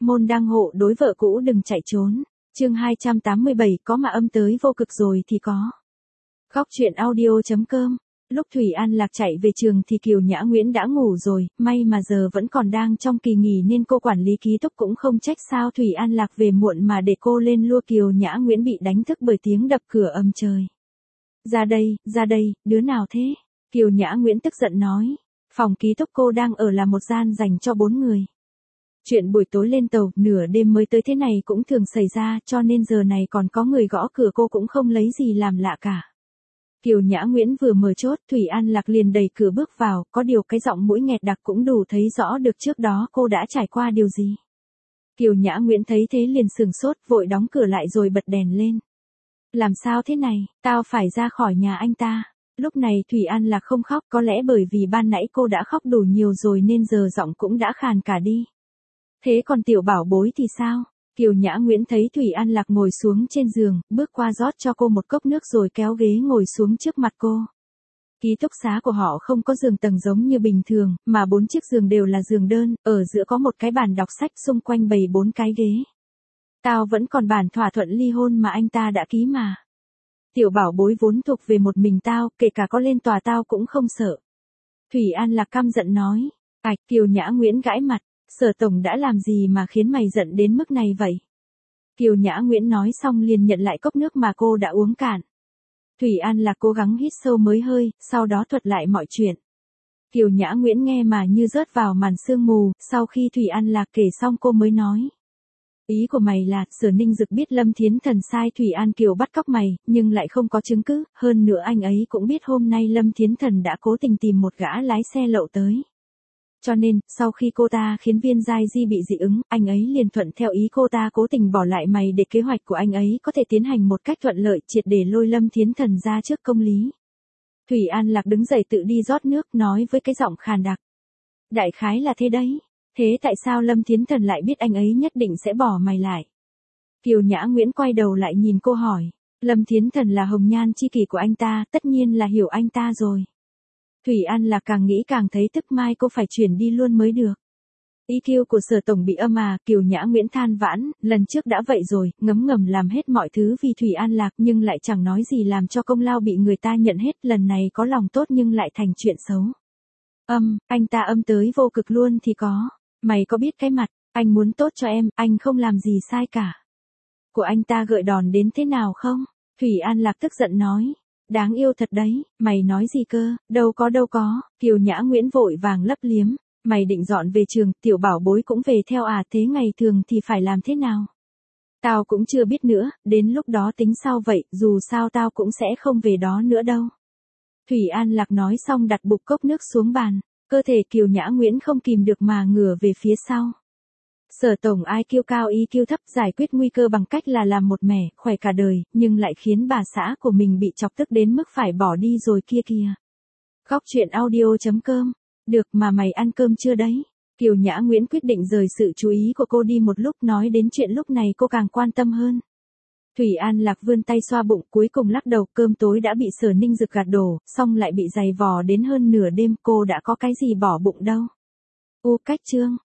môn đăng hộ đối vợ cũ đừng chạy trốn. Chương 287 có mà âm tới vô cực rồi thì có. Khóc chuyện audio.com. Lúc Thủy An Lạc chạy về trường thì Kiều Nhã Nguyễn đã ngủ rồi, may mà giờ vẫn còn đang trong kỳ nghỉ nên cô quản lý ký túc cũng không trách sao Thủy An Lạc về muộn mà để cô lên lua. Kiều Nhã Nguyễn bị đánh thức bởi tiếng đập cửa ầm trời. Ra đây, đứa nào thế? Kiều Nhã Nguyễn tức giận nói. Phòng ký túc cô đang ở là một gian dành cho 4 người. Chuyện buổi tối lên tàu, nửa đêm mới tới thế này cũng thường xảy ra, cho nên giờ này còn có người gõ cửa cô cũng không lấy gì làm lạ cả. Kiều Nhã Nguyễn vừa mở chốt, Thủy An Lạc liền đẩy cửa bước vào, có điều cái giọng mũi nghẹt đặc cũng đủ thấy rõ được trước đó cô đã trải qua điều gì. Kiều Nhã Nguyễn thấy thế liền sửng sốt, vội đóng cửa lại rồi bật đèn lên. Làm sao thế này, tao phải ra khỏi nhà anh ta. Lúc này Thủy An Lạc không khóc, có lẽ bởi vì ban nãy cô đã khóc đủ nhiều rồi nên giờ giọng cũng đã khàn cả đi. Thế còn tiểu bảo bối thì sao? Kiều Nhã Nguyễn thấy Thủy An Lạc ngồi xuống trên giường, bước qua rót cho cô một cốc nước rồi kéo ghế ngồi xuống trước mặt cô. Ký túc xá của họ không có giường tầng giống như bình thường, mà 4 chiếc giường đều là giường đơn, ở giữa có một cái bàn đọc sách, xung quanh bày 4 cái ghế. Tao vẫn còn bản thỏa thuận ly hôn mà anh ta đã ký mà. Tiểu bảo bối vốn thuộc về một mình tao, kể cả có lên tòa tao cũng không sợ. Thủy An Lạc căm giận nói. Kiều Nhã Nguyễn gãi mặt. Sở tổng đã làm gì mà khiến mày giận đến mức này vậy? Kiều Nhã Nguyễn nói xong liền nhận lại cốc nước mà cô đã uống cạn. Thủy An Lạc cố gắng hít sâu mới hơi, sau đó thuật lại mọi chuyện. Kiều Nhã Nguyễn nghe mà như rớt vào màn sương mù, sau khi Thủy An Lạc kể xong cô mới nói. Ý của mày là, Sở Ninh Dực biết Lâm Thiến Thần sai Thủy An Kiều bắt cóc mày, nhưng lại không có chứng cứ, hơn nữa anh ấy cũng biết hôm nay Lâm Thiến Thần đã cố tình tìm một gã lái xe lậu tới. Cho nên, sau khi cô ta khiến Viên Giai Di bị dị ứng, anh ấy liền thuận theo ý cô ta cố tình bỏ lại mày để kế hoạch của anh ấy có thể tiến hành một cách thuận lợi triệt để lôi Lâm Thiến Thần ra trước công lý. Thủy An Lạc đứng dậy tự đi rót nước nói với cái giọng khàn đặc. Đại khái là thế đấy. Thế tại sao Lâm Thiến Thần lại biết anh ấy nhất định sẽ bỏ mày lại? Kiều Nhã Nguyễn quay đầu lại nhìn cô hỏi. Lâm Thiến Thần là hồng nhan chi kỷ của anh ta, tất nhiên là hiểu anh ta rồi. Thủy An Lạc càng nghĩ càng thấy tức mai cô phải chuyển đi luôn mới được. EQ của Sở tổng bị âm à, Kiều Nhã Nguyễn than vãn, lần trước đã vậy rồi, ngấm ngầm làm hết mọi thứ vì Thủy An Lạc nhưng lại chẳng nói gì làm cho công lao bị người ta nhận hết, lần này có lòng tốt nhưng lại thành chuyện xấu. Anh ta âm tới vô cực luôn thì có. Mày có biết cái mặt, anh muốn tốt cho em, anh không làm gì sai cả. Của anh ta gợi đòn đến thế nào không? Thủy An Lạc tức giận nói. Đáng yêu thật đấy, mày nói gì cơ, đâu có, Kiều Nhã Nguyễn vội vàng lấp liếm. Mày định dọn về trường, tiểu bảo bối cũng về theo à, thế ngày thường thì phải làm thế nào? Tao cũng chưa biết nữa, đến lúc đó tính sau vậy, dù sao tao cũng sẽ không về đó nữa đâu. Thủy An Lạc nói xong đặt bục cốc nước xuống bàn, cơ thể Kiều Nhã Nguyễn không kìm được mà ngửa về phía sau. Sở tổng IQ cao EQ thấp giải quyết nguy cơ bằng cách là làm một mẻ, khỏe cả đời, nhưng lại khiến bà xã của mình bị chọc tức đến mức phải bỏ đi rồi kia kìa. Khóc chuyện audio.com. Được mà mày ăn cơm chưa đấy? Kiều Nhã Nguyễn quyết định rời sự chú ý của cô đi một lúc, nói đến chuyện lúc này cô càng quan tâm hơn. Thủy An Lạc vươn tay xoa bụng cuối cùng lắc đầu, cơm tối đã bị Sở Ninh Dực gạt đổ, xong lại bị giày vò đến hơn nửa đêm, cô đã có cái gì bỏ bụng đâu. Cách chương.